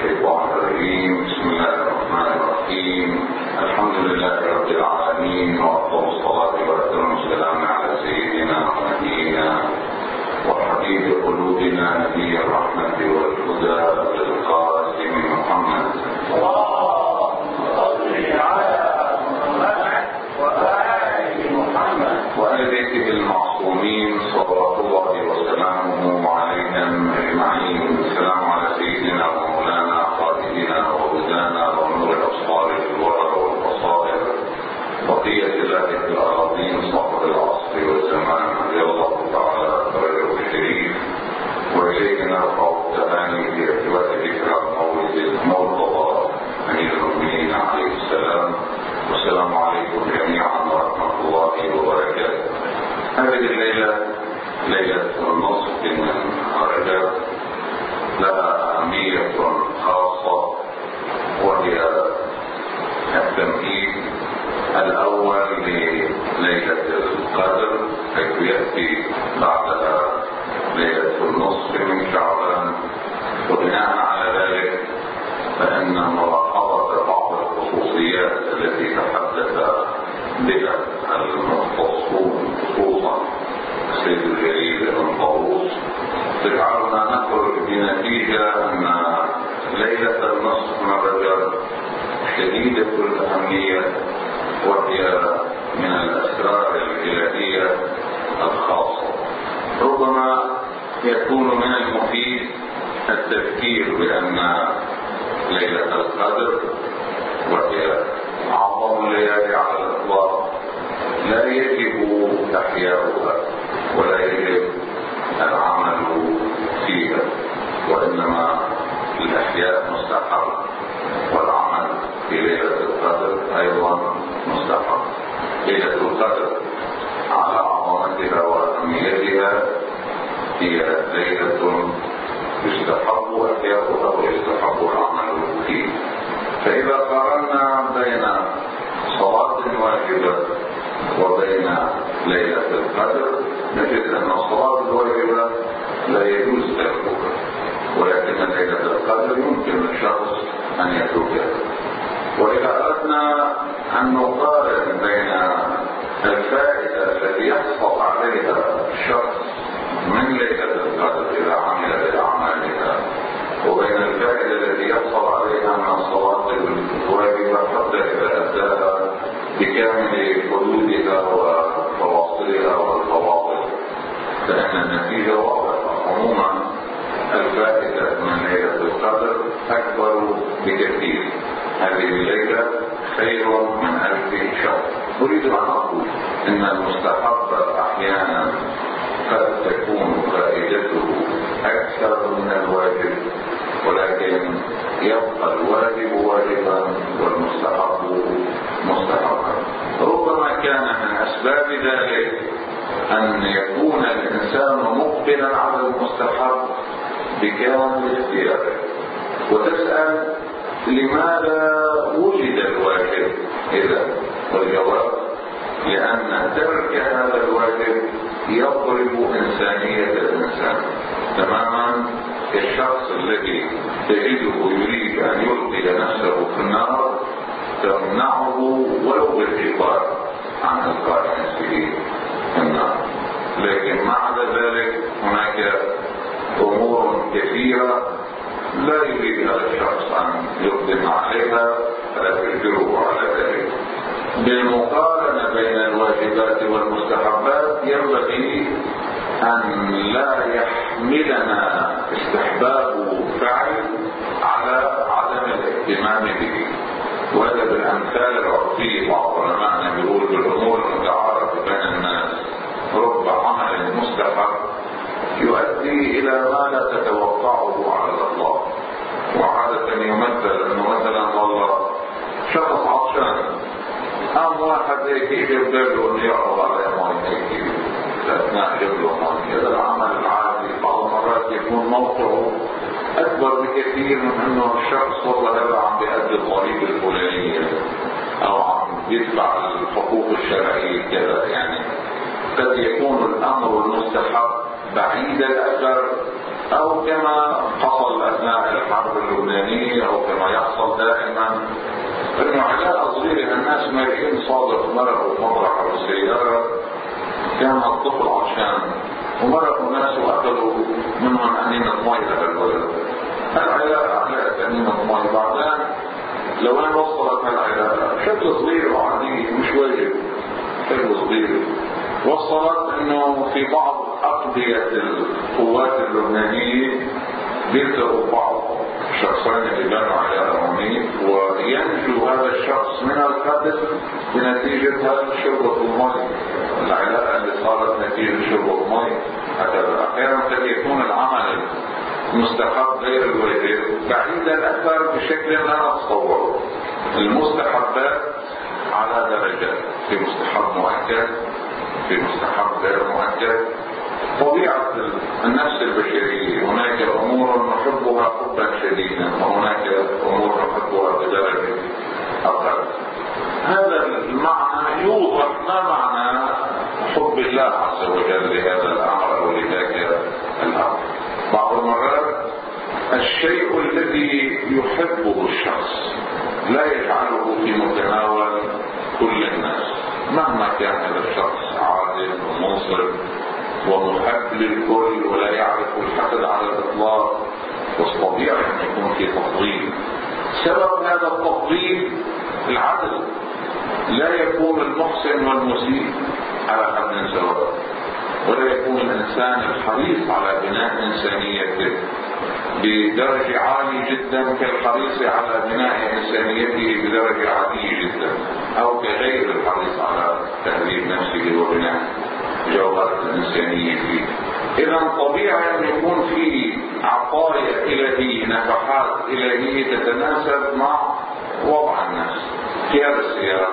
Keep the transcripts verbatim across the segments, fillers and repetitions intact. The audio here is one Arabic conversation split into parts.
الشيطان الرجيم. بسم الله الرحمن الرحيم. الحمد لله رب العالمين، وأفضل الصلاة وأتم السلام على سيدنا ونبينا وحبيب قلوبنا نبي الرحمة والهدى القاسم محمد. اللهم صل على محمد وآل محمد وآل بيته المعصومين صلوات الله وسلامه عليهم أجمعين. السلام على سيدنا ومولانا قائدنا وهدانا ونور الأبصار في الورى والبصائر بقية الله في الأراضين صاحب العصر والزمان رضي الله تعالى عنه الشريف. وإليك نرفع التهاني في ارتباط ذكرى مولد المرتضى أمير المؤمنين عليه السلام. والسلام عليكم جميعا ورحمة الله وبركاته. هذه الليلة ليلة النصف من رجب لها أهمية خاصة، وهي التمهيد الأول لليلة القدر، حيث يأتي بعدها ليلة النصف من شعبان. وبناء على ذلك فإن ملاحظة بعض الخصوصيات التي تحدث بها المختصون خصوصا السيد الجليل بن طاووس تجعلنا نخرج بنتيجة أن ليلة النصف من رجب شديدة الأهمية، وهي من الأسرار الإلهية الخاصة. ربما يكون من المفيد التذكير بأن ليلة القدر وهي أعظم الليالي على الإطلاق لا يجب إحياؤها ولا يجب العمل فيها، وإنما الإحياء مستحب والعمل في ليلة القدر أيضا مستحب. ليلة القدر على عظمتها وأهميتها هي ليلة يستحب إحياؤها ويستحب العمل فيه. فإذا قارنا بين صلاة واجبة وبين ليلة القدر نجد أن الصلاة الواجبة لا يجوز تركها، ولكن ليلة القدر يمكن للشخص أن يتركها. وإذا أردنا أن نقارن بين الفائدة التي يحصل عليها الشخص من ليلة القدر إذا عمل بأعمالها وبين الفائدة التي يحصل عليها من الصلاة الواجبة حتى إذا أداها بكامل حدودها وفواصلها والفواصل، فإن النتيجة واضحة. عموما الفائدة من ليلة القدر أكبر بكثير. هذه الليلة خير من ألف شهر. أريد أن أقول إن المستحب أحيانا قد تكون فائدته أكثر من الواجب، ولكن يبقى الواجب واجبا والمستحب مستحبا. ربما كان من أسباب ذلك أن يكون الإنسان مقبلا على المستحب بكامل اختياره، وتسأل لماذا وجد الواجب إذا؟ والجواب لأن ترك هذا الواجب يضرب إنسانية الإنسان تماما كالشخص الذي تجده يريد أن يلقي نفسه في النار تمنعه ولو بالإجبار عن إلقاء نفسه في النار. لكن مع ذلك هناك أمور كثيرة لا يريد هذا الشخص أن يقدم عليها فلا تجبره على ذلك. بالمقارنة بين الواجبات والمستحبات ينبغي أن لا يحملنا استحباب فعل على عدم الاهتمام به. وهذا بالأمثال العرفية بعض علماءنا بيقول بالأمور المتعارف بين الناس رب عمل مستحب يؤدي إلى ما لا تتوقعه على الإطلاق. وعادة يمثل أنه مثلا والله شخص عطشان، قام واحد هيك يجيب له انه يعرض على ماء هيك اثناء جبله ماء. هذا العمل العادي بعض المرات يكون موقعه اكبر بكثير من انه الشخص والله هذا عم بيأدي الضريبة الفلانية او عم يتبع الحقوق الشرعية كذا. يعني قد يكون الامر المستحب بعيد الاثر، او كما حصل اثناء الحرب اللبنانية انه علاقة صغيرة الناس مارقين صادق مرقوا مطرح السيارة، كان الطفل عطشان ومرقوا الناس واخذوا منهم انينة مي لهالولد. هالعلاقة علاقة انينة مي بعدين لوين وصلت هالعلاقة؟ شكل صغير وعادي مش واجب، شكل صغير وصلت انه في بعض اقضية القوات اللبنانية بيلتقوا بعض شخصين اللي بنوا علاقة عنيف وينجو هذا الشخص من القتل بنتيجة هذا شربة المي، العلاقة اللي صارت نتيجة شربة المي. هكذا احيانا قد يكون العمل المستحب غير الواجب بعيدا اكثر بشكل لا نتصوره. المستحبات على درجات، في مستحب مؤكد، في مستحب غير مؤكد. طبيعة النفس البشرية هناك امور نحبها حبا شديدا وهناك امور نحبها بدرجة اقل. هذا المعنى يوضح ما معنى حب الله عز وجل لهذا الامر او لذاك الامر. بعض المرات الشيء الذي يحبه الشخص لا يجعله في متناول كل الناس مهما كان هذا الشخص عادل ومنصف ومحب للكل ولا يعرف الحسد على الاطلاق، بس طبيعي ان يكون في تفضيل. سبب هذا التفضيل العدل، لا يكون المحسن والمسيء على حد سواء، ولا يكون الانسان الحريص على بناء انسانيته بدرجة عالية جدا كالحريص على بناء انسانيته بدرجة عادية جدا، او كغير الحريص على تهذيب نفسه وبناء جوهرة الانسانية فيه. اذا طبيعي ان يكون في عطايا الهية، نفحات الهية تتناسب مع وضع الناس. في هذا السياق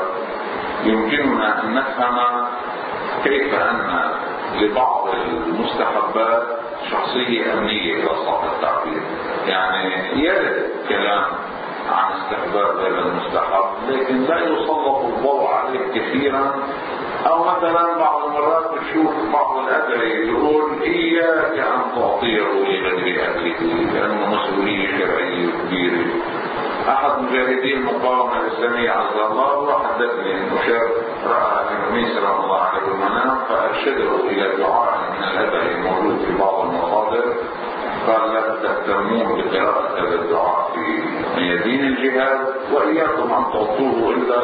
يمكننا ان نفهم كيف ان لبعض المستحبات شخصية امنية الى صح التعبير. يعني يرد كلام عن استحباب هذا المستحب لكن لا يسلط الضوء عليه كثيرا. او مثلا بعض المرات بتشوف بعض الادعية يقول اياك ان تعطيه لغير اهله لانه مسؤولية شرعية كبيرة. احد مجاهدين المقاومة الاسلامية عز الله حدثني انه شاب رأى النبي صلى الله عليه وسلم فارشده الى دعاء من الادعية الموجود في بعض المصادر، قال لا تهتمون بقراءة هذا الدعاء في ميادين الجهاد واياكم ان تعطوه الا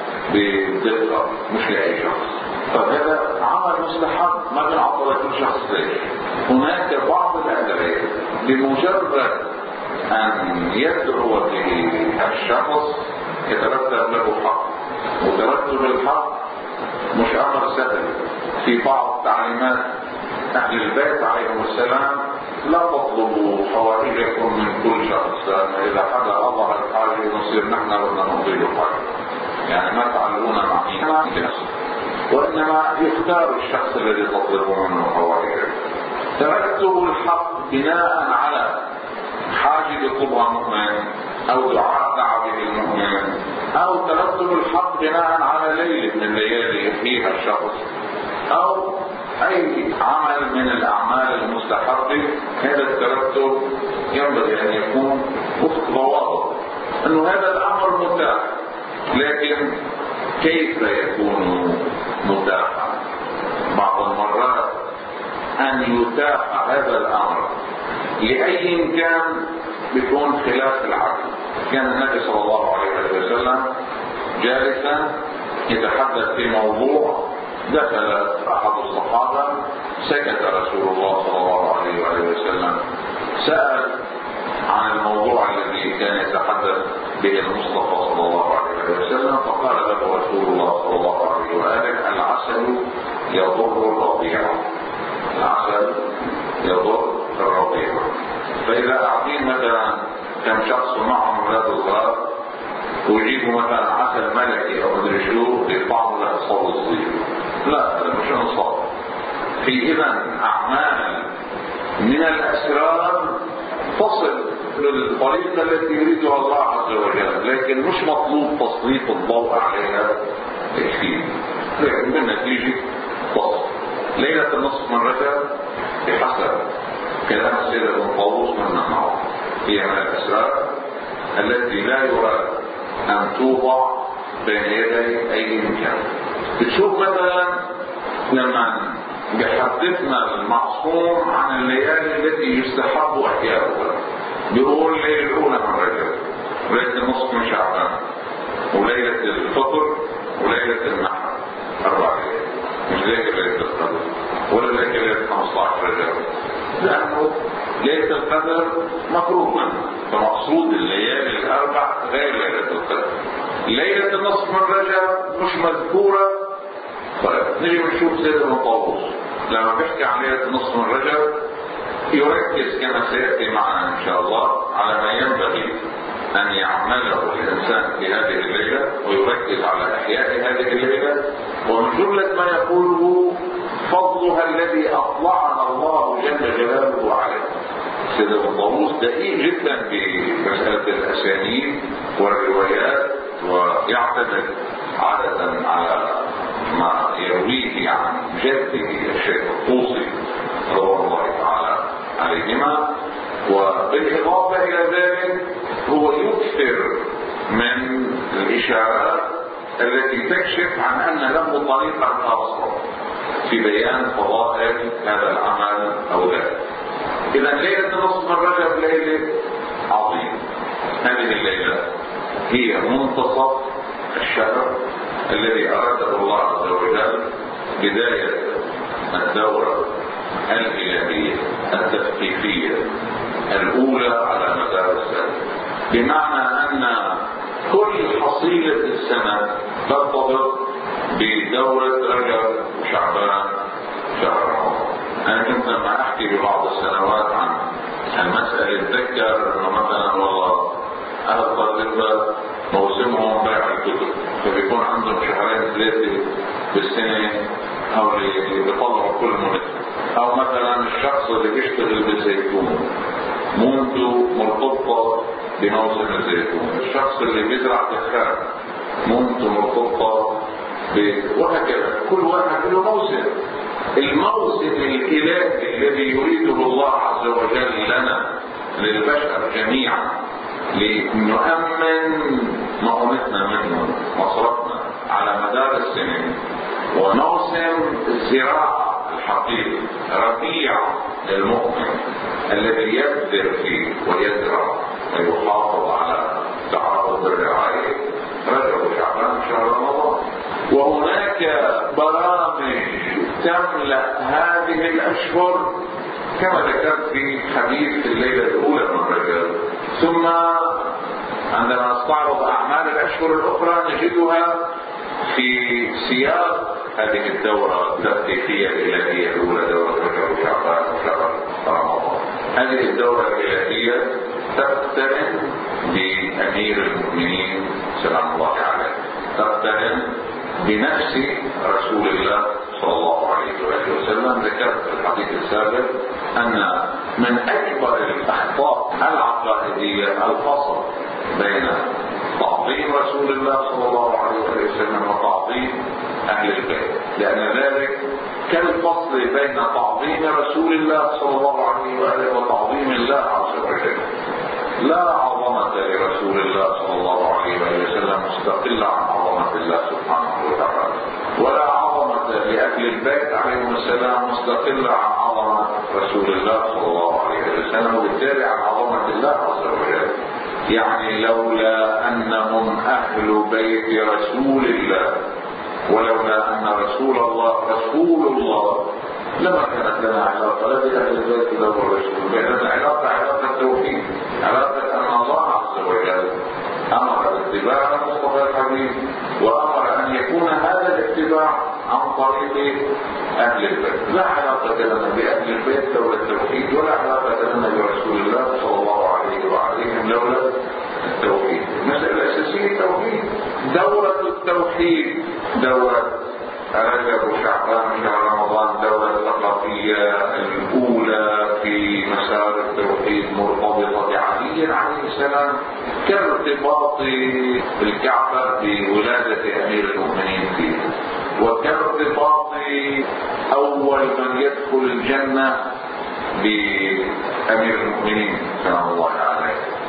بدقة مش لأي شخص. فهذا عمل مستحب ما بنعطى لكل شخص. ليش؟ هناك بعض الأدعية بمجرد أن يدعو به الشخص يترتب له حق، وترتب الحق مش أمر سهل. في بعض تعليمات أهل البيت عليهم السلام لا تطلبوا حوائجكم من كل شخص، لأن إذا حدا أظهر الحاجة نصير نحن بدنا نقضي له حاجة. يعني ما تعلمون معينة وإنما يختار الشخص الذي تطلبون منه حوائجه. ترتب الحق بناء على حاجة يطلبها مؤمن أو دعاء دعا به المؤمن، أو ترتب الحق بناء على ليلة من الليالي يحييها الشخص، أو أي عمل من الأعمال المستحبة. هذا الترتب ينبغي أن يكون وفق ضوابط أنه هذا الأمر متاح. لكن كيف يكون متاحا؟ بعض المرات أن يتاح هذا الأمر لأي كان بيكون خلاف العقل. كان النبي صلى الله عليه وسلم جالسا يتحدث في موضوع، دخل أحد الصحابة سكت رسول الله صلى الله عليه وسلم، سأل عن الموضوع الذي كان يتحدث به المصطفى صلى الله عليه وسلم، فقال له رسول الله صلى الله عليه وآله العسل يضر الرضيع، العسل يضر الرضيع. فإذا قاعدين مثلا كم شخص معهم أولاد صغار ويجيبوا مثلا عسل ملكي أو مدري شو يطعموا له صوت صغير، لا هذا مش انصاف. في إذن أعمال من الأسرار تصل للطريقة التي يريدها الله عز وجل، لكن مش مطلوب تسليط الضوء عليها كثير، لكن بالنتيجة تصل. ليلة النصف من رجب بحسب كلام السيدة بن طاووس من معه هي من الأسرار التي لا يراد أن توضع بين يدي أي إمكان. بتشوف مثلا لما بيحدثنا المعصوم عن الليالي التي يستحب إحياؤها، بيقول ليلة الأولى من رجب، وليلة النصف من شعبان، وليلة الفطر، وليلة النحر، أربع ليالي. مش ليلة ليلة القدر ولا ليلة ليلة خمسة عشر رجب، لأنه ليلة القدر مفروض منها، فمقصود الليالي الأربع غير ليلة القدر. ليلة النصف من رجب مش مذكورة. طيب نجي نشوف سيدنا طاووس لما بيحكي عن ليلة النصف من رجب يركز كما سيأتي معنا إن شاء الله على ما ينبغي أن يعمله الإنسان في هذه الليلة، ويركز على إحياء هذه الليلة، ومن جملة ما يقوله فضلها الذي أطلعنا الله جل جلاله عليه. سيدنا طاووس دقيق جدا بمسألة الأسانيد والروايات، ويعتمد عادة على ما يرويه عن جده الشيخ الطوسي رضوان الله تعالى عليهما. وبالإضافة إلى ذلك هو يكثر من الإشارات التي تكشف عن أن له طريقة خاصة في بيان فضائل هذا العمل أو ذلك. إذا ليلة نصف من رجب ليلة عظيمة. هذه الليلة هي منتصف الشهر الذي أراده الله عز وجل بداية الدورة الإلهية التثقيفية الأولى على مدار السنة، بمعنى أن كل حصيلة السنة ترتبط بدورة رجب وشعبان شهر رمضان. أنا كنت لما أحكي ببعض السنوات عن المسألة أتذكر أنه مثلا والله أهل طالبة موسمهم بيع الكتب، فبيكون عندهم شهرين ثلاثة بالسنة أو اللي بيطلعوا كل مناسبة. أو مثلا الشخص اللي بيشتغل بالزيتون مونته مرتبطة بموسم الزيتون، الشخص اللي بيزرع دخان مونته مرتبطة ب... وهكذا كل واحد له موسم. الموسم الإلهي الذي يريده الله عز وجل لنا للبشر جميعا لنؤمن مقامتنا منه مصرفنا على مدار السنين، وموسم الزراعة الحقيقي ربيع المؤمن الذي يبذر فيه ويزرع ويحافظ على تعاقب الرعاية رجب وشعبان شهر رمضان. وهناك برامج تملأ هذه الأشهر كما ذكرت في حديث الليلة الأولى من رجب. ثم عندما نستعرض أعمال الأشهر الأخرى نجدها في سياق هذه الدورة التثقيفية الإلهية الأولى، دورة رجب وشعبان وشهر رمضان. هذه الدورة الإلهية تقترن بأمير المؤمنين سلام الله عليه، تقترن بنفس رسول الله صلى الله عليه وآله وسلم. ذكرت في الحديث السابق أن من أكبر الأخطاء العقائدية الفصل بين تعظيم رسول الله صلى الله عليه وآله وسلم وتعظيم أهل البيت، لأن ذلك كالفصل بين تعظيم رسول الله صلى الله عليه وآله وتعظيم الله عز وجل. لا عظمة لرسول الله صلى الله عليه وآله وسلم مستقلة عن عظمة الله سبحانه وتعالى، ولا عظمة لأهل البيت عليهم السلام مستقلة عن عظمة رسول الله صلى الله عليه وسلم، وبالتالي عن عظمة الله عز وجل. يعني لولا أنهم أهل بيت رسول الله، ولولا أن رسول الله رسول الله، لما كانت لنا علاقة لا بأهل البيت ولا بالرسول، لأن العلاقة علاقة التوحيد، علاقة أن الله عز وجل أمر باتباع المصطفى الحبيب، وأمر أن يكون هذا الاتباع عن طريق أهل البيت. لا علاقة لنا بأهل البيت لولا التوحيد، ولا علاقة لنا برسول الله صلى الله عليه وعليهم لولا التوحيد. المسألة الأساسية التوحيد. دورة التوحيد دورة رجب وشعبان شهر رمضان، دورة الثقافية الأولى في مسار التوحيد مرتبطة بعلي عليه السلام، كارتباط الكعبة بولادة أمير المؤمنين فيه، وكارتباط أول من يدخل الجنة بأمير المؤمنين سلام الله عليه.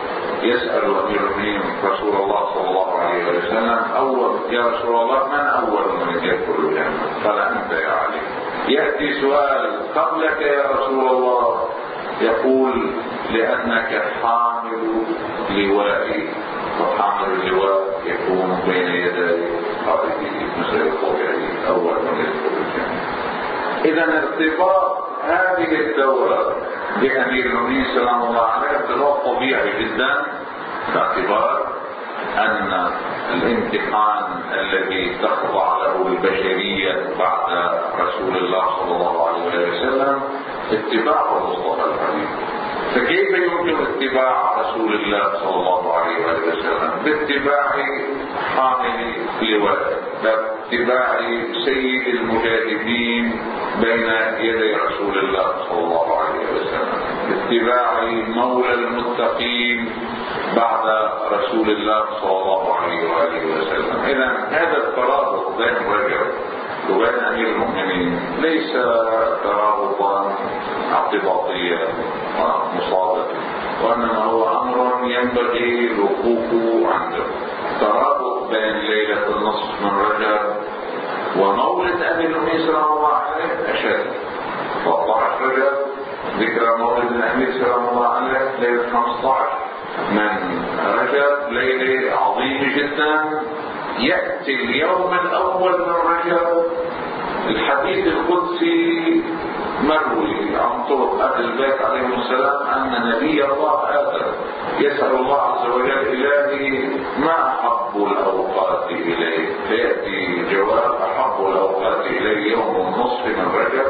يسأل أمير المؤمنين رسول الله صلى الله عليه وسلم: أول يا رسول الله من أول من يدخل الجنة؟ قال: أنت يا علي. يأتي سؤال: قبلك يا رسول الله؟ يقول: لأنك حامل لوائي، وحامل اللواء يكون بين يدي قائده مثل الطبيعي أول من يدخل الجنة. إذا ارتباط هذه الدورة بأمير المؤمنين سلام الله عليه ارتباط طبيعي جدا، باعتبار أن الامتحان الذي تخضع له البشرية بعد رسول الله صلى الله عليه وسلم اتباع المصطفى الحبيب. فكيف يمكن اتباع رسول الله صلى الله عليه وسلم؟ باتباع حامل لواء، باتباع سيد المجاهدين بين يدي رسول الله صلى الله عليه وسلم، باتباع مولى المتقين بعد رسول الله صلى الله عليه وآله وسلم. إذا هذا الترابط بين رجل وبين أمير المؤمنين ليس ترابطا اعتباطيا ومصادفا، وإنما هو أمر ينبغي الوقوف عنده. ترابط بين ليلة النصف من رجب ومولد أمير المؤمنين سلام الله عليه أشد. ثلاثة عشر رجب ذكرى مولد الأمير سلام الله عليه ليلة خمسة عشر من رجب، ليلة عظيمة جدا. يأتي اليوم الأول من رجب الحديث القدسي مروي عن طرق أهل البيت عليهم السلام أن نبي الله آدم يسأل الله عز وجل: إلهي ما أحب الأوقات إليه؟ فيأتي جواب: أحب الأوقات إليه يوم النصف من رجب.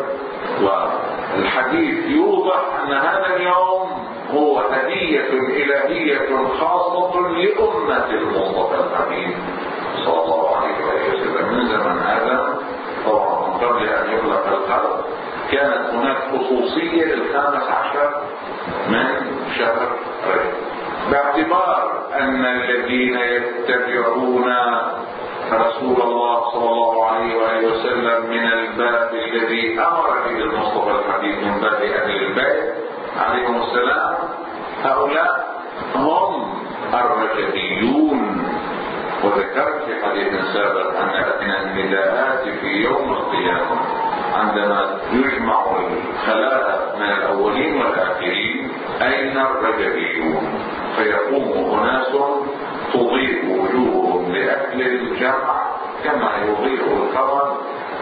والحديث يوضح أن هذا اليوم هو هدية إلهية خاصة لأمة المصطفى الحبيب صلى الله عليه وسلم. من زمن آدم طبعا من قبل أن يخلق الخلق كانت هناك خصوصية للخامس عشر من شهر رجب، باعتبار أن الذين يتبعون رسول الله صلى الله عليه وآله وسلم من الباب الذي أمر به المصطفى الحبيب من باب أهل البيت عليهم السلام، هؤلاء هم الرجبيون. وذكرت في حديث سابق أن من النداءات في يوم القيامة عندما يجمع الخلائق من الأولين والآخرين: أين الرجبيون؟ فيقوم أناس تضيء وجوههم لأهل الجمع كما يضيء القمر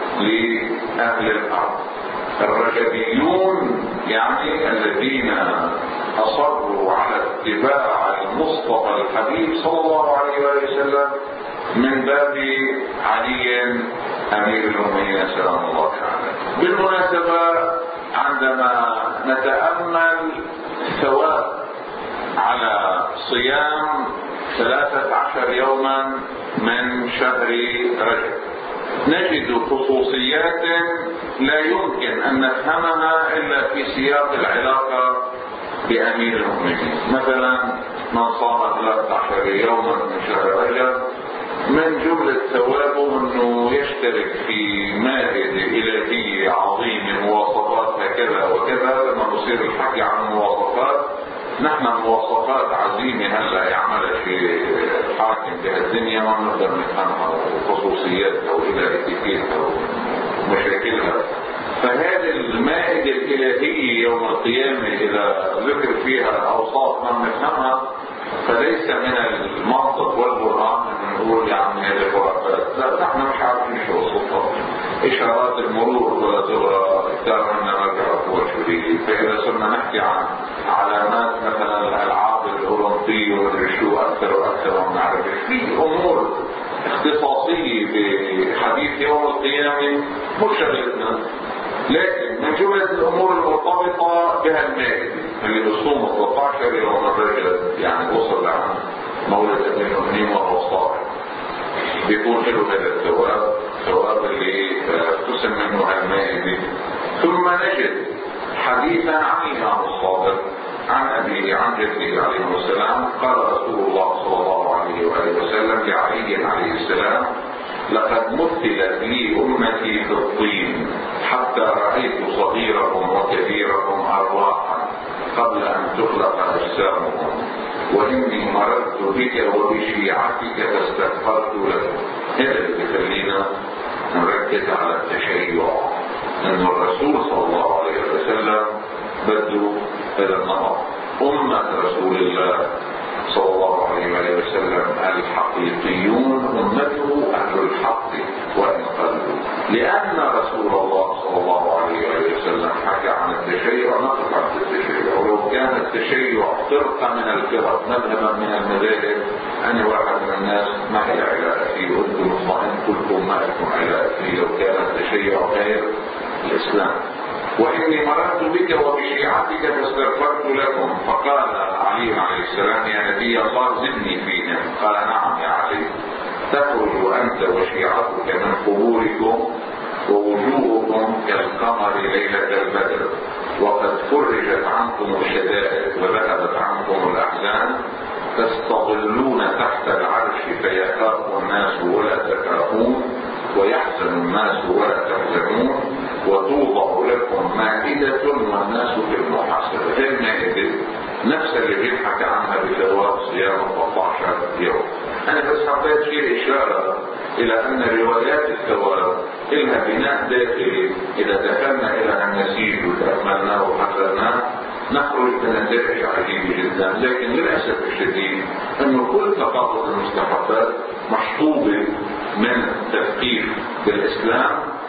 لأهل الأرض. الرجبيون يعني الذين أصروا على اتباع المصطفى الحبيب صلى الله عليه وسلم من باب علي أمير المؤمنين سلام الله عليه. بالمناسبة عندما نتأمل الثواب على صيام ثلاثة عشر يوما من شهر رجب نجد خصوصيات لا يمكن أن نفهمها إلا في سياق العلاقة بأمير المؤمنين. مثلا من صام ثلاثة عشر يوما من شهر رجب من جملة ثوابه أنه يشترك في مائدة إلهية عظيمة مواصفات هكذا وكذا. لما نصير الحكي عن مواصفات، نحن مواصفات عظيمة هلا يعملها في حاكم بهالدنيا ما بنقدر نفهمها وخصوصياتها وإلى اتيكيتها ومشاكلها. فهذه المائدة الإلهية يوم القيامة إذا ذكر فيها أوصاف ما بنفهمها فليس من المنطق والقرآن أن نقول يعني هذه خرافات. لا، نحن مش عارفين شو الصفات. إشارات المرور ولا تغرى اختار منا مرجع وشوري. فإذا صرنا نحكي عن علامات مثلا الألعاب الأولمبية والرشو أكثر وأكثر وما نعرف في أمور اختصاصية بحديث يوم القيامة مش شغلتنا، لكن من جملة الأمور المرتبطة بها المائدة اللي بصوم ثلاثة عشر يوم الرجل يعني وصل لعن مولد أمير المؤمنين وهو صائم بيكون له هذا الثواب، ثواب اللي تسمى منه المائدة. ثم نجد حديثا عن الإمام الصادق عن أبيه عن جده عليه السلام قال رسول الله صلى الله عليه وآله وسلم لعلي عليه السلام: لقد مثلت لي أمتي في الطين حتى رأيت صغيرهم وكبيرهم أرواحا قبل أن تخلق أجسامهم. وإني مررت بك وبشيعتك فاستغفرت لك. هذا اللي بيخلينا نركز على التشيع، أن الرسول صلى الله عليه وسلم بده هذا النمط. أمة رسول الله صلى الله عليه وسلم الحقيقيون أمته أهل الحق وإن قلوا، لأن رسول الله صلى الله عليه وسلم حكى عن التشيع نقف عن التشيع. ولو كان التشيع فرقة من الفرق مذهبا من المذاهب أنا واحد من الناس ما هي علاقة فيه، وأنتم مطمئن كلكم ما لكم علاقة فيه لو كان التشيع غير الإسلام. وإني مررت بك وبشيعتك فاستغفرت لكم. فقال علي عليه السلام يا نبي الله زدني فيهم. قال نعم يا علي، تخرج أنت وشيعتك من قبوركم ووجوهكم كالقمر ليلة البدر، وقد فرجت عنكم الشدائد وذهبت عنكم الأحزان، تستظلون تحت العرش فيخاف الناس ولا تخافون، ويحزن الناس ولا تحزنون، وتوضع لكم مائدة والناس في المحاسبة. هذه المائدة نفس اللي بيضحك عنها بثواب صيام أربعة عشر يوم. أنا بس حبيت شيء إشارة إلى أن روايات الثواب إلها بناء داخلي. إذا دخلنا إلى النسيج وتأملناه وحسناه نخرج بنتائج عجيبة جدا. لكن للأسف الشديد أنه كل تقاطع المستحبات مشطوبة من تثقيف بالإسلام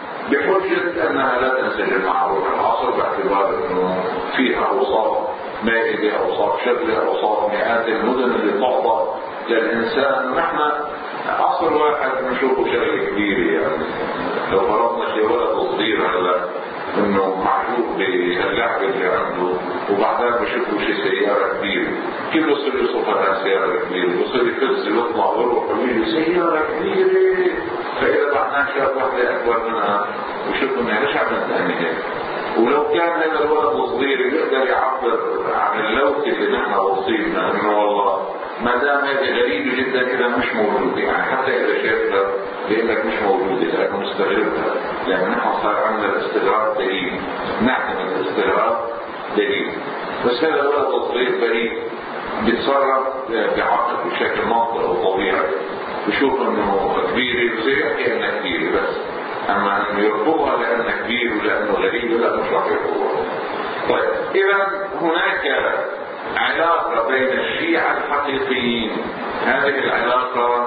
بحجة أنها لا تنسجم مع روح العصر، باعتبار أنه فيها أوصاف مائدة، أوصاف شغلة، أوصاف مئات المدن اللي تعطى للإنسان. نحن عصر واحد نشوفه شغلة كبيرة، يعني لو فرضنا شيء ولد صغير هلا انه معجوب باللعبة اللي عنده وبعدين بشوفوا شي سيارة كبيرة، كيف بصير يوصف هذا سيارة كبيرة؟ بصير يفز يطلع ويروح ويقول سيارة كبيرة. فإذا بعدين شاف واحدة أكبر منها وشوف انها ليش عملت أنا هيك. ولو كان هذا الولد الصغير يقدر يعبر عن اللوث اللي نحن وصينا انه والله ما دام هذه غريبة جدا اذا مش موجودة، يعني حتى اذا شافها بيقول لك مش موجودة لانه مستغربها، لان نحن صار عندنا الاستغراب دليل، نعتمد الاستغراب دليل. بس هذا الولد الصغير بريء بيتصرف بعقل بشكل منطقي وطبيعي، بشوف انه كبيرة زي كأنها كبيرة، بس اما انه يرفضها لانه كبير ولانه غريب لا مش راح يرفضها. طيب اذا هناك علاقة بين الشيعة الحقيقيين، هذه العلاقة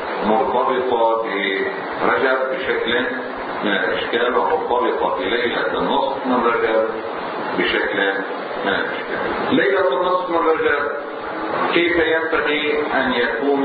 مرتبطة برجب بشكل من الاشكال، ومرتبطة بليلة النصف من رجب بشكل من الاشكال. ليلة النصف من رجب كيف ينبغي ان يكون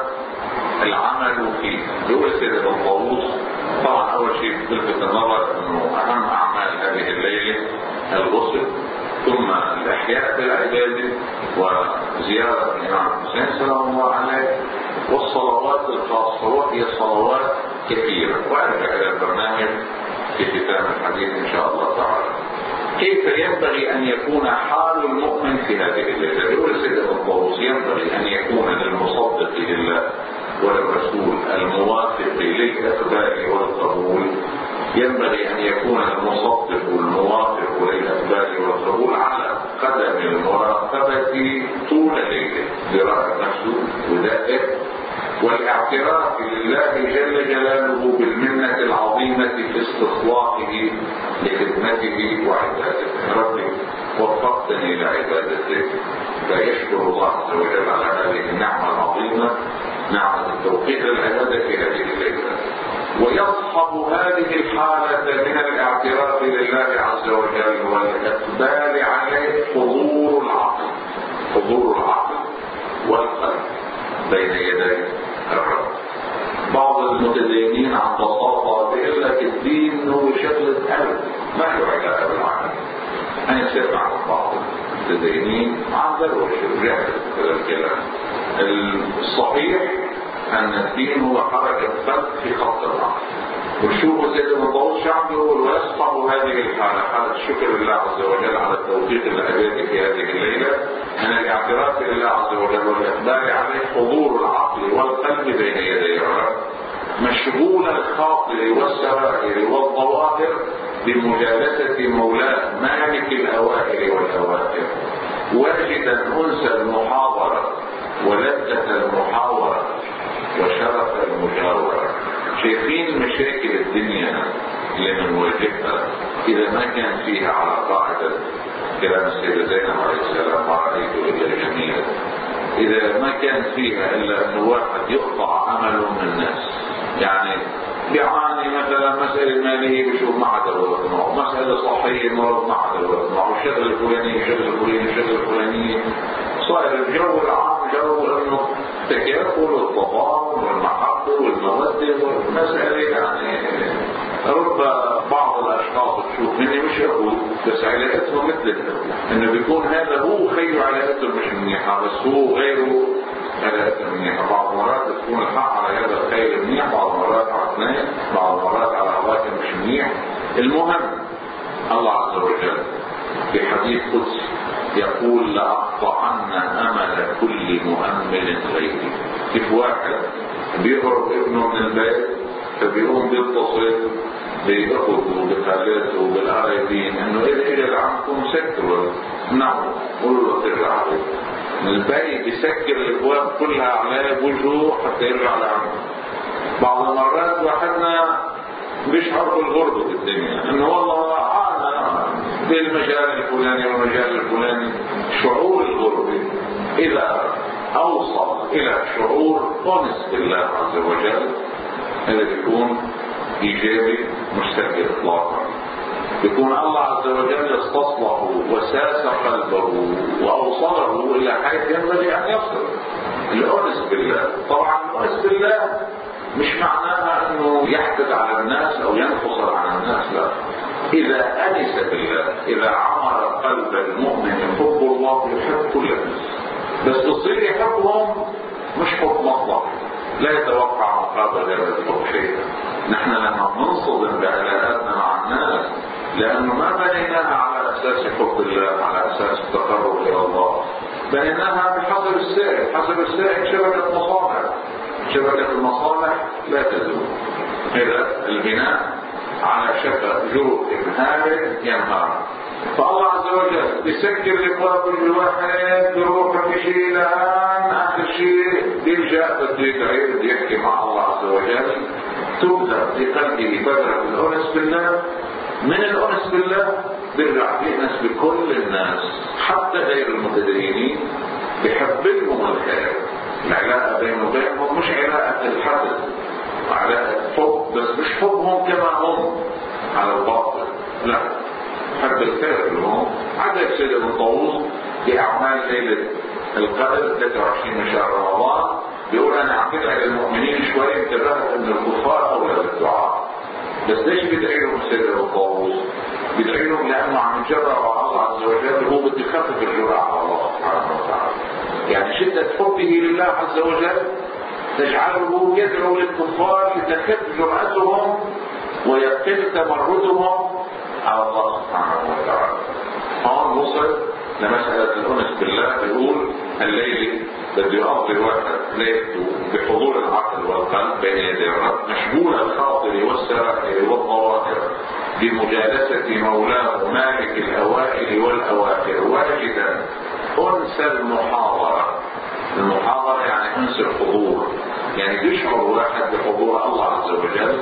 العمل فيه؟ يقول سيدة الطاووس طبعا اول شيء تلفت النظر انه اهم اعمال هذه الليلة الغسل، ثم الاحياء بالعبادة، وزيارة الامام الحسين سلام الله عليه، والصلوات الخاصة، وهي صلوات كثيرة، وارجع الى البرنامج في ختام الحديث ان شاء الله تعالى. كيف ينبغي ان يكون حال المؤمن في هذه الليلة؟ يقول سيدة الطاووس ينبغي ان يكون للمصدق لله وللرسول الموافق للإقبال والقبول، ينبغي أن يكون المصدق الموافق للإقبال والقبول على قدم المراقبة طول الليل براءة نفسه ودائه، والاعتراف لله جل جلاله بالمنة العظيمة في استصلاحه لخدمته وعبادته. ربي وفقتني لعبادتك، فيشكر الله عز وجل على هذه النعمة العظيمة، نعمة التوفيق للعبادة في هذه الليلة. ويصحب هذه الحالة من الاعتراف لله عز وجل والإقبال عليه حضور العقل، حضور العقل والقلب بين يدي الرب. بعض المتدينين عن بساطة بيقول لك الدين هو شغلة قلب ما له علاقة بالعقل. أنا سمع بعض المتدينين عن ذروة الرجال الكلام. الصحيح أن الدين هو حركة قلب في خط العقل. ونشوفوا سيد الطاووس شعب يقول ويصحب هذه الحالة، حالة الشكر لله عز وجل على التوفيق العبادي في هذه الليلة، من الاعتراف لله عز وجل والإقبال عليه حضور العقل والقلب بين يدي الرب، مشغول الخاطر والسرائر والظواهر بمجالسة مولاه مالك الأوائل والأواخر. واجدا أنس المحاضرة ولذة المحاورة وشرف المجاورة. شايفين مشاكل الدنيا اللي بنواجهها إذا ما كان فيها على قاعدة كلام السيدة زينب عليه السلام ما رأيته إلا جميل، إذا ما كان فيها إلا أن واحد يقطع عمله من الناس، يعني بيعاني مثلا مسألة مالية بشوف ما حدا بيروح معه، مسألة صحية مرض ما حدا بيروح معه، الشغل الفلاني الشغل الفلاني الشغل الفلاني، صار الجو العام جو انه التكافل والتضامن والمحبة والمودة والمسألة يعني رب بعض الاشخاص تشوف هن مش اخوه بس علاقتهم مثل انه بيكون هذا هو خير علاقته مش منيحة بس هو غيره علاقته منيحة. بعض المرات تكون الحق على هذا الخير منيح، بعض المرات على اثنين، بعض المرات على علاقة مش منيح. المهم الله عز وجل في حديث قدسي يقول لأقطعن أمل كل مؤمل غيري. كيف واحد بيهرب ابنه من البيت فبيقوم بيتصل بأخوته وبخالاته وبالقرايبين انه اذا اجى لعمكم سكروا نعم قولوا له ترجع عليه. الباقي بيسكر الابواب كلها على بوجهه حتى يرجع لعمه. بعض المرات واحدنا بيشعر بالغربة في الدنيا انه والله انا في المجال الفلاني والمجال الفلاني. شعور الغربة اذا اوصل الى شعور انس بالله عز وجل هذا بيكون ايجابي مستقبل اطلاقا. بيكون الله عز وجل استصلحه وساس قلبه واوصله الى حيث ينبغي ان يصل. الانس بالله طبعا الانس بالله مش معناها انه يحقد على الناس او ينفصل عن الناس، لا. اذا انس بالله اذا عمر قلب المؤمن يحب الله يحب كل الناس، بس تصير يحبهم مش حب مطلق لا يتوقع مقابل هذا الحب شيء. نحن لما ننصدم بعلاقاتنا مع الناس لانه ما بنيناها على اساس حب الله على اساس التقرب الى الله، بنيناها بحسب السائل. حسب السائل شبكة مصالح، شبكة المصالح لا تزول. إذا البناء على شفا جرء هائل ينهار. فالله عز وجل بيسكر الابواب الواحد بيروح بشيء الان اخر شيء بيلجا بده يدعي بده يحكي مع الله عز وجل. تبدا في قلبه بذره الانس بالله. من الانس بالله بيرجع يأنس بكل الناس حتى غير المتدينين، بيحب لهم الخير. العلاقه بينه وبينهم مش علاقه الحسد، علاقه حب بس مش حبهم كما هم على الباطل، لا حب الخير لهم. عدد سيد ابن طاووس في اعمال ليله القدر ثلاثة وعشرين من شهر رمضان بيقول انا عم بدعي للمؤمنين شوي انتبهت ان الكفار اولى بالدعاء. بس ليش بيدعي لهم سيد ابن طاووس؟ بيدعي لهم لانه عم يجرب على الله عز وجل وهو بده يخفف الجرأة على الله سبحانه وتعالى. يعني شدة حبه لله عز وجل تجعله يدعو للكفار لتخف جرأتهم ويقل تمردهم على الله سبحانه وتعالى. هون وصل لمسألة الأنس بالله. بيقول الليل بده يقضي واحد ليلته بحضور العقل والقلب بين يدي الرب مشغول الخاطر والسرائر والظواهر بمجالسة مولاه مالك الأوائل والأواخر واجدا أنس المحاضرة. المحاضرة يعني أنس الحضور، يعني بيشعر واحد بحضور الله عز وجل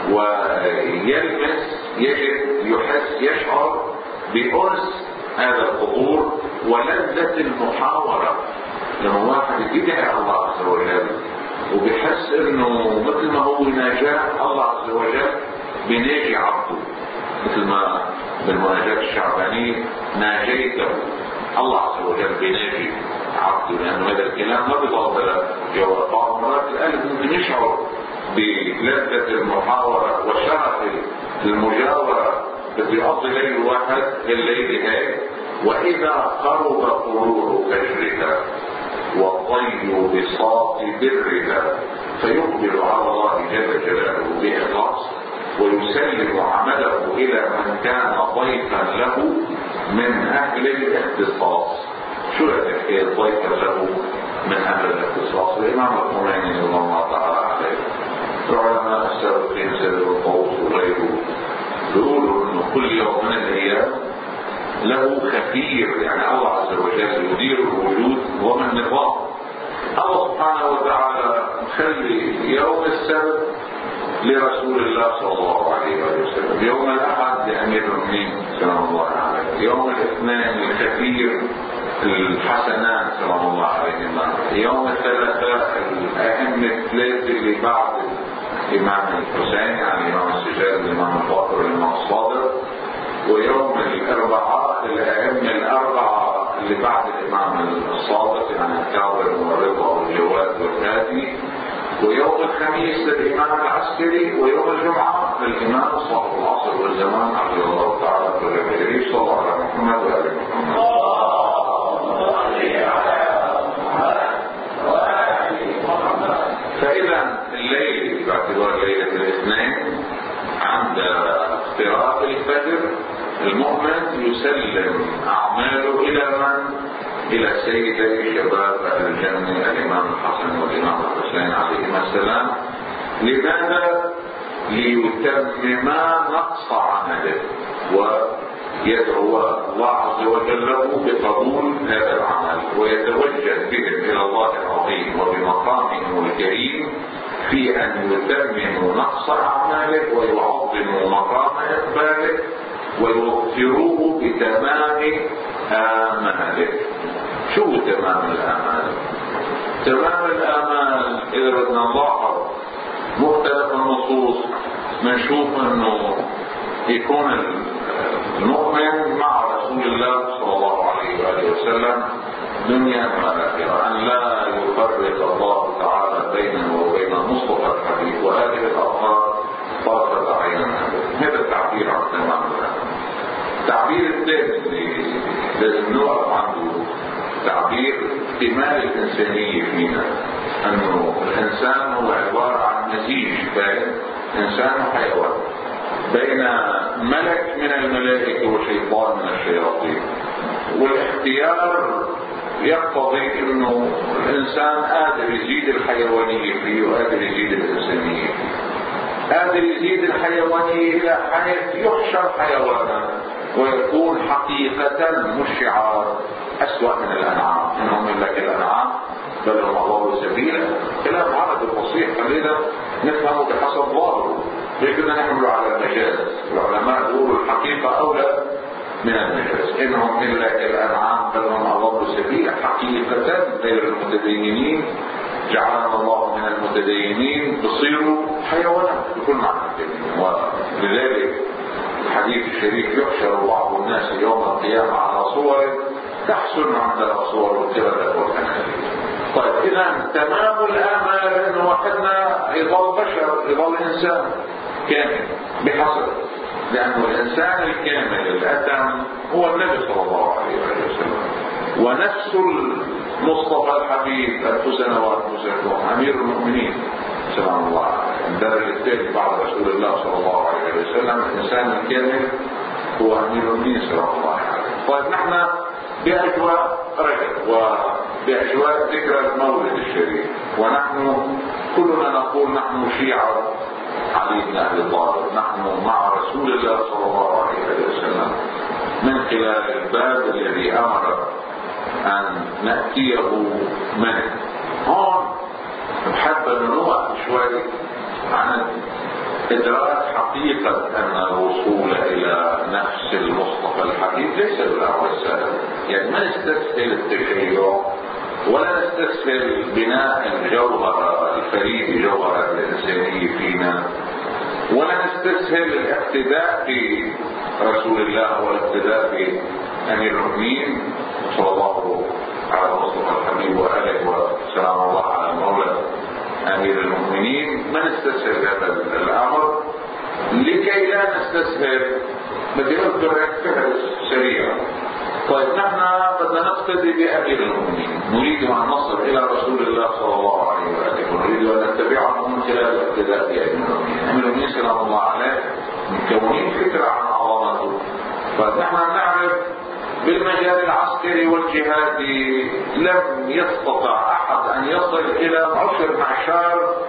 ويلمس يجد يحس يشعر بأنس هذا الحضور ولذة المحاورة. لما واحد يدعي الله عز وجل وبيحس انه مثل ما هو ناجاه الله عز وجل بيناجي عبده، مثل ما بالمناجاة الشعبانية ناجيته الله عز وجل بيناجي عبده، لانه هذا الكلام ما بيضل جواب. بعض مرات القلب ممكن يشعر بلذة المحاورة وشرف المجاورة بده يقضي ليل واحد الليل هيك. واذا قرب طلوع فجرها والطي بساط برها فيقبل على الله جل جلاله بإخلاص ويسلم عمله الى من كان ضيفا له من اهل الاختصاص. شو الحكايه ضيفا له من اهل الاختصاص؟ الامام الخميني رضي الله تعالى عليه العلماء السابقين سيد ابن طاووس وغيره بيقولوا انه كل يوم من الايام له خفير، يعني الله عز وجل يدير الوجود ضمن نظام. الله سبحانه وتعالى مخلي يوم السبت لرسول الله صلى الله عليه وسلم، يوم الاحد لامير المؤمنين سلام الله عليه، يوم الاثنين الخفير الحسنات سلام الله عليهما، يوم الثلاثاء الائمه الثلاثه اللي بعد الامام الحسين يعني الامام السجاد الامام الباقر الامام الصادق، ويوم الاربعاء الائمه الاربعه اللي بعد الامام الصادق يعني الكاظم والرضا والجواد والهادي، ويوم الخميس للإمام العسكري، ويوم الجمعة للإمام صاحب العصر والزمان رضي الله تعالى عنه. صلى الله على محمد وآل محمد. فإذا الليل باعتبار ليلة الاثنين عند اقتراب الفجر المؤمن يسلم أعماله إلى من؟ إلى سيدي شباب أهل الجنة الإمام الحسن والإمام الحسين عليهما السلام. لماذا؟ ليتمما نقص عمله ويدعو الله عز وجل له بقبول هذا العمل، ويتوجه بهم إلى الله العظيم وبمقامه الكريم في أن يتمموا نقص أعماله ويعظموا مقام إقباله ويغفروه بتمام آماله. شو تمام الآمال؟ تمام الآمال إذا بدنا نلاحظ مختلف النصوص بنشوف انه يكون المؤمن مع رسول الله صلى الله عليه وآله وسلم دنيا وآخرة، أن لا يفرق الله تعالى بينه وبين مصطفى الحبيب، وهذه الأوقات طرفة عين. هذا التعبير عن تمام الآمال. التعبير الثاني اللي لازم نقف عنده تعبير اكتمال الإنسانية فينا، أنه الإنسان هو عبارة عن مزيج بين إنسان وحيوان، بين ملك من الملائكة وشيطان من الشياطين، والاختيار يقتضي أنه الإنسان قادر يزيد الحيوانية فيه وقادر يزيد الإنسانية فيه، قادر يزيد الحيوانية إلى حيث يحشر حيوانا ويكون حقيقة مش شعار أسوأ من الأنعام، إنهم إلا كالأنعام بل هم أضلوا سبيلا. كلام عربي فصيح خلينا نفهمه بحسب ظاهره، ليش بدنا نحمله على المجاز؟ العلماء يقولوا الحقيقة أولى من المجاز، إنهم إلا كالأنعام بل هم أضلوا سبيلا. حقيقة غير المتدينين جعلنا الله من المتدينين بصيروا حيوانات بكل معنى الكلمة. ولذلك الحديث الشريف يحشر بعض الناس يوم القيامة على صور تحسن عندها صور القردة والخنازير. طيب إذا تمام الآمال إنه وحدنا يظل بشر، يظل إنسان كامل بحسب، لأنه الإنسان الكامل الأتم هو النبي صلى الله عليه وسلم، ونفس المصطفى الحبيب ألف سنوات مسلم أمير المؤمنين سلام الله عليه، الدرجة الثاني بعد رسول الله صلى الله عليه وسلم. الإنسان الكامل هو أمير المؤمنين سلام الله عليه. طيب نحن بأجواء رجب وبأجواء ذكرى المولد الشريف، ونحن كلنا نقول نحن شيعة علي بن أبي طالب، نحن مع رسول الله صلى الله عليه وسلم من خلال الباب الذي أمر أن نأتيه منه. هون بحب أن نوقف شوي عن إدراك حقيقة أن الوصول إلى نفس المصطفى الحبيب ليس بالأمر السهل، يعني ما نستسهل التشيع ولا نستسهل بناء الجوهرة الفريد جوهرة الإنسانية فينا، ولا نستسهل الاقتداء برسول الله والاقتداء بأمير المؤمنين صلى الله على مصطفى الحبيب وآله وسلام الله على المولى أمير المؤمنين. ما نستسهل هذا الأمر. لكي لا نستسهل بدي أذكر فكرة سريعة. طيب نحن بدنا نقتدي بأمير المؤمنين، نريد أن نصل إلى رسول الله صلى الله عليه وآله، ونريد أن نتبعه من خلال الاقتداء بأمير المؤمنين. أمير المؤمنين سلام الله عليه مكونين فكرة عن عظمته. فنحن نعرف بالمجال العسكري والجهادي لم يستطع أحد أن يصل إلى عشر معشار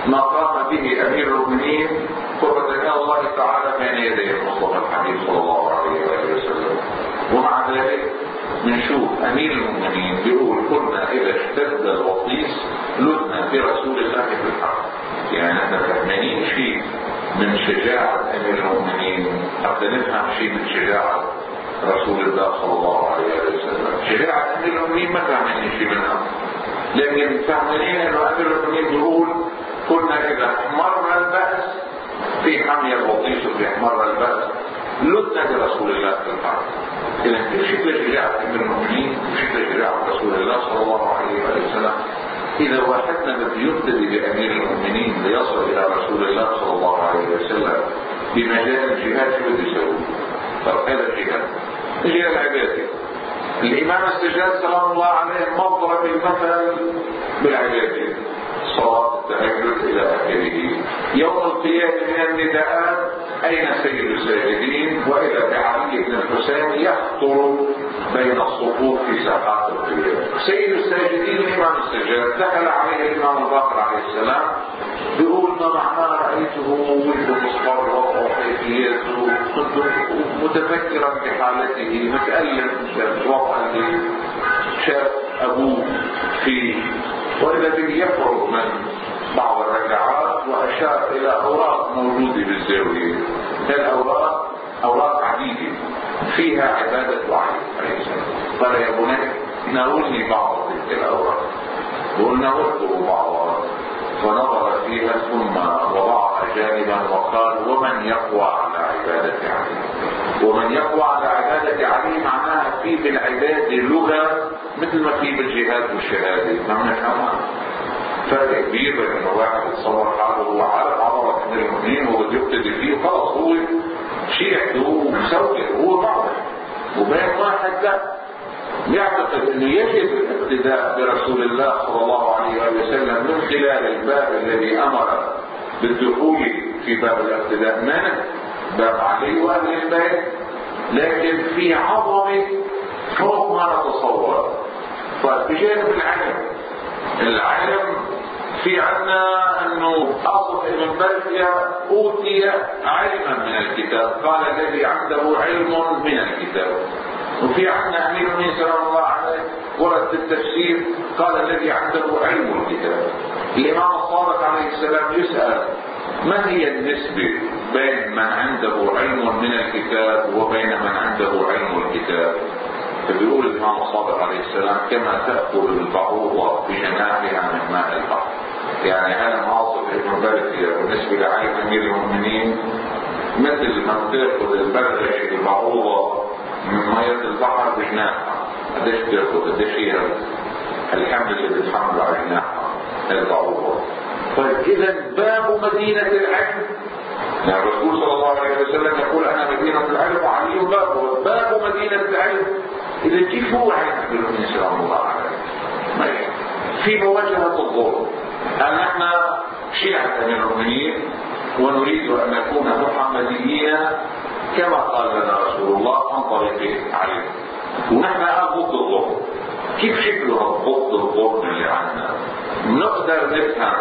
ما قام به امير المؤمنين قرة الله تعالى بين يدي المصطفى الحبيب صلى الله عليه وسلم. ومع ذلك نشوف امير المؤمنين بيقول كنا اذا اشتد الوطيس لدنا برسول الله في الحرب. يعني احنا فهمانين شيء من شجاعة امير المؤمنين حتى نفهم شيء من شجاعة رسول الله صلى الله عليه وسلم. شجاعة امير المؤمنين ما فهمانين شيء منها، لكن فهمانين انه امير المؤمنين بيقول كنا اذا احمر البأس في حمي الوطيس وفي احمر البأس لدنا برسول الله في الحرب. إذا كيف شكل شجاعة أمير المؤمنين شكل شجاعة رسول الله صلى الله عليه وسلم. إذا واحدنا بده يبتدي بأمير المؤمنين ليصل إلى رسول الله صلى الله عليه وسلم بمجال الجهاد شو بده يسوي؟ طب هذا الجهاد الجهاد العبادي. الإمام السجاد سلام الله عليه مضرب المثل بالعبادة، صلاة التهجد إلى آخره. يوم القيامة من النداءات أين سيد الساجدين؟ وإذا بعلي بن الحسين يخطر بين الصفوف في ساحات القيامة. سيد الساجدين الإمام السجاد دخل عليه الإمام الباقر عليه السلام بيقول ما معناه رأيته وجهه مصفر وكيفيته، كنت متفكرا بحالته متألم شاف وضعه شاف أبوه فيه. وإذا به يخرج من بعض الركعات وأشار إلى أوراق موجودة بالزاوية. الأوراق أوراق عديدة فيها عبادة علي. قال يا بني ناولني بعض تلك الأوراق. قلنا ناولته بعضها فنظر فيها ثم وضعها جانبا وقال ومن يقوى على عبادة علي؟ ومن يقوى على عبادة علي معناها في بالعبادة لغة مثل ما في بالجهاد والشهادة. ما بنفهمها فرق كبير بين انه واحد يتصور حاله هو عارف عضلة امير المؤمنين وهو يبتدي فيه خلاص هو شيء هو مسوي هو بعض، وبين واحد لا يعتقد انه يجب الاقتداء برسول الله صلى الله عليه وسلم من خلال الباب الذي امر بالدخول في باب الاقتداء منه باب علي واهل البيت، لكن في عظمه فوق ما نتصور. فبجانب العلم العلم في عنا انه اصل ابن بلقية اوتي علما من الكتاب، قال الذي عنده علم من الكتاب. وفي عنا امير المؤمنين سلام الله عليه ورد التفسير قال الذي عنده علم الكتاب. الامام الصادق عليه السلام يسأل ما هي النسبة بين من عنده علم من الكتاب وبين من عنده علم الكتاب؟ فبيقول الإمام الصادق عليه السلام كما تأكل البعوضة بجناحها من ماء البحر. يعني أنا عاصف ابن بلقية بالنسبة لعلم أمير المؤمنين مثل ما تأكل البرغش البعوضة من مية البحر بجناحها. قديش تأكل قديش هي الحمل اللي بتحمل على جناحها البعوضة. طيب إذا باب مدينة العلم، يعني الرسول صلى الله عليه وسلم يقول أنا مدينة العلم وعلي بابه باب مدينة العلم. إذا كيف هو علم بالمؤمنين سلام الله عليه في مواجهة الظلم؟ أن نحن شيعة من المؤمنين ونريد أن نكون محمديين كما قال لنا رسول الله عن طريق علي، ونحن ضد الظلم. كيف شكله ضد الظلم اللي عندنا؟ نقدر نفهم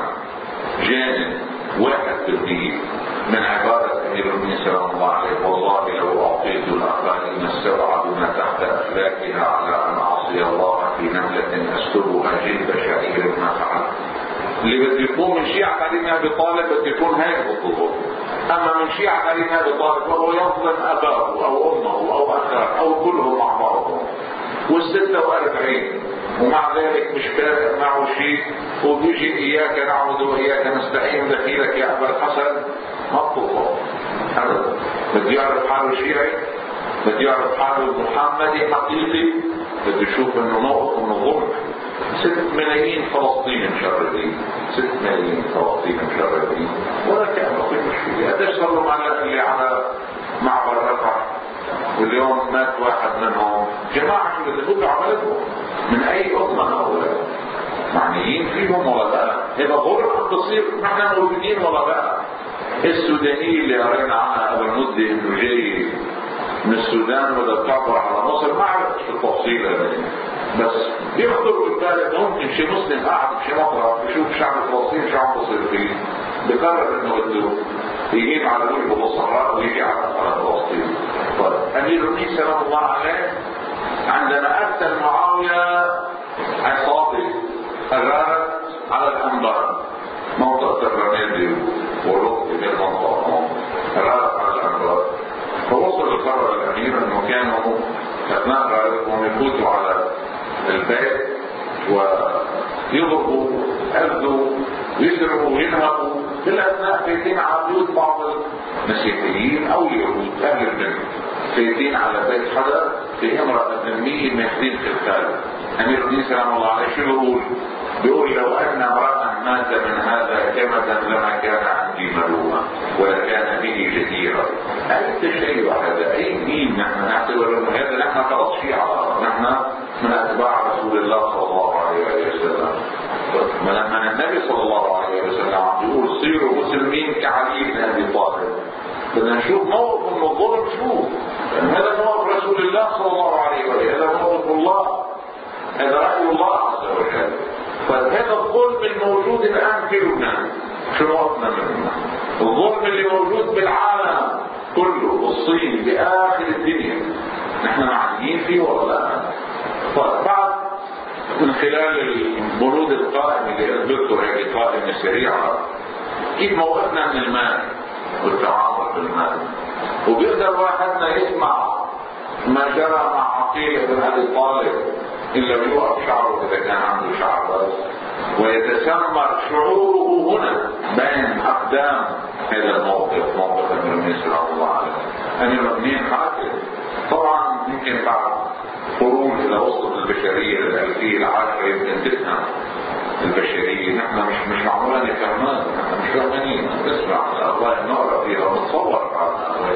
جانب واحد بالدين من عبارة أمير المؤمنين سلام الله عليه والله لو أعطيت الأقاليم السبعة بما تحت أفلاكها على أن أعصي الله في نملة أسلبها جلد شعير ما فعل. اللي بده يكون من شيعة علي بن أبي طالب بده يكون هيك بالضبط. أما من شيعة علي بن أبي طالب فهو يظلم أباه أو أمه أو أخاه أو كلهم مع بعضهم والستة وأربعين ومع ذلك مش فارق معه شيء وبيجي إياك نعبد وإياك نستعين دخيلك يا أبا الحسن مطلوب. هذا بده يعرف حاله شيعي، بده يعرف حاله محمدي حقيقي، بده يشوف انه موقف من الظلم. ست ملايين فلسطين مشردين، ست ملايين فلسطين مشردين ولا كانوا في مشكلة. قديش صاروا مع اللي على معبر رفح واليوم مات واحد منهم؟ جماعة اللي بيفوتوا على بلدهم من اي امة هؤلاء؟ معنيين فيهم ولا لا؟ هذا ظلم عم بصير نحن موجودين ولا لا؟ السوداني اللي قرينا عنها قبل مدة انه جاي من السودان وده بتعبر على مصر ما عرفش التفصيل هذا، بس يخطر بالبال ممكن شيء مسلم قاعد في مطرح بيشوف شعب فلسطين شو عم بصير فيه، بقرر انه بده يجيب على وجهه بالصحراء ويجي على فلسطين. طيب امير المؤمنين سلام الله عليه عندما ارسل معاويه عصابه قررت على الانبار منطقه الرمادي والرقي من المنطقه قررت على الانبار، فوصل القرار الامير انه كانوا اثناء غارتهم يفوتوا على البيت ويضربوا يأذوا ويسرقوا وينهبوا بالاثناء فايتين على بيوت بعض المسيحيين او اليهود اهل البلد، فايتين على بيت حدا في امرأة ذمية ماخذين خلخال. امير المؤمنين سلام الله عليه شو بيقول؟ بيقول لو ان امرأة مات من هذا كمدا لما كان عندي ملومة ولكان به جديرا. اي شيء هذا، اي دين نحن نعتبر انه هذا نحن خلص شيعة، نحن من اتباع رسول الله صلى الله عليه وسلم. لما النبي صلى الله عليه وسلم عم بيقول صيروا مسلمين كعلي بن ابي طالب، بدنا نشوف موقف من الظلم شو، هذا موقف رسول الله صلى الله عليه وسلم، هذا موقف الله، هذا رأي الله عز وجل. فهذا الظلم الموجود الآن في لبنان شو موقفنا منه؟ الظلم اللي موجود بالعالم كله، بالصين بآخر الدنيا، نحن معنيين فيه ولا لا؟ فبعد من خلال البنود القائمة اللي أثبتوا هذه قائمة سريعة كيف موقفنا من المال والتعامل بالمال، وبيقدر واحدنا يسمع ما جرى مع عقيل بن ابي طالب الا بيوقف شعره اذا كان عنده شعر بس، ويتسمر شعوره هنا بين اقدام هذا الموقف، موقف امير المؤمنين سلام الله عليه. امير المؤمنين حاكم طبعا يمكن بعد قرون اذا وصلت البشريه للالفيه العاشره يمكن تفهم البشريه، نحن مش مش معمولين فهمان، نحن مش فاهمين، نسمع الله نقرا فيها ونتصور عنها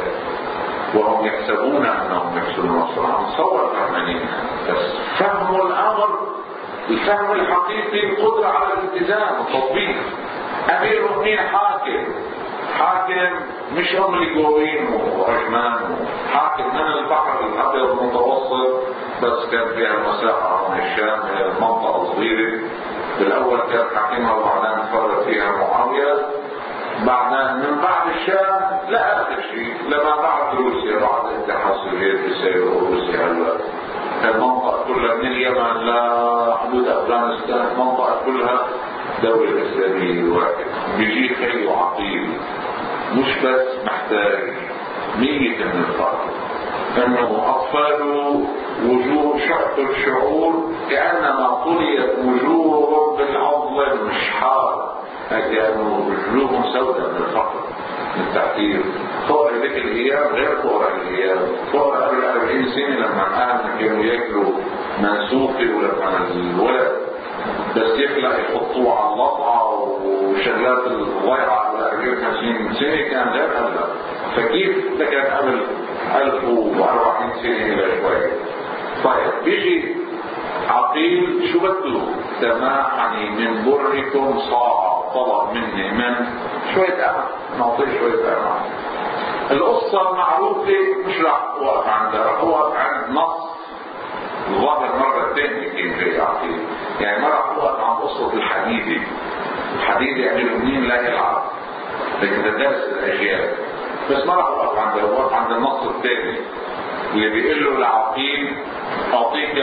وهم يحسبون انهم يحسنون صنعا، نتصور فهمانين، بس فهم الامر الفهم الحقيقي القدره على الالتزام والتطبيق. امير المؤمنين حاكم، حاكم مش هم اللي قوين ورجمان، حاكم من البحر الابيض المتوسط، بس كان فيها المساحه من الشام، هي المنطقه صغيره، بالاول كان حاكمها وبعدين انفرد فيها معاويه، بعدين من بعد الشام لا اخر شيء لما بعد روسيا، بعد الاتحاد السوفيتي سيروا روسيا هلا المنطقه كلها من اليمن لحدود افغانستان، المنطقه كلها دوله اسلاميه واحده. بيجي خي عقيل مش بس محتاج مية من الفرق، انه اطفاله وجوه شعب الشعور كانما طليت وجوههم بالعظم مش حار، كانوا وجوههم سوداء من الفقر من التعذيب. فوق ذيك الايام غير فوق الايام، فوق قبل أربعين سنه لما الان كانوا ياكلوا منسوخي، ولما الولد بس يخلق يحطوه على اللطعه وشغلات الضيعه على أربعين خمسين سنه كان غير هلا. فكيف ده كان قبل ألف وأربعين سنه الى شوي. طيب بيجي عقيل شو بده؟ سماحني من بركم صاع، طلب مني من شويه امل، نعطيه شويه امل. القصه معروفه مش رح اوقف عندها، رح اوقف عند نص الظاهر مرة ثانية كان جاي عقيل، يعني ما راح اوقف عن قصة الحديدي. الحديدي امير المؤمنين لا يلعب لكن ده درس الاجيال، بس ما راح اوقف عند اوقف عند النص الثاني اللي بيقول له لعقيل اعطيك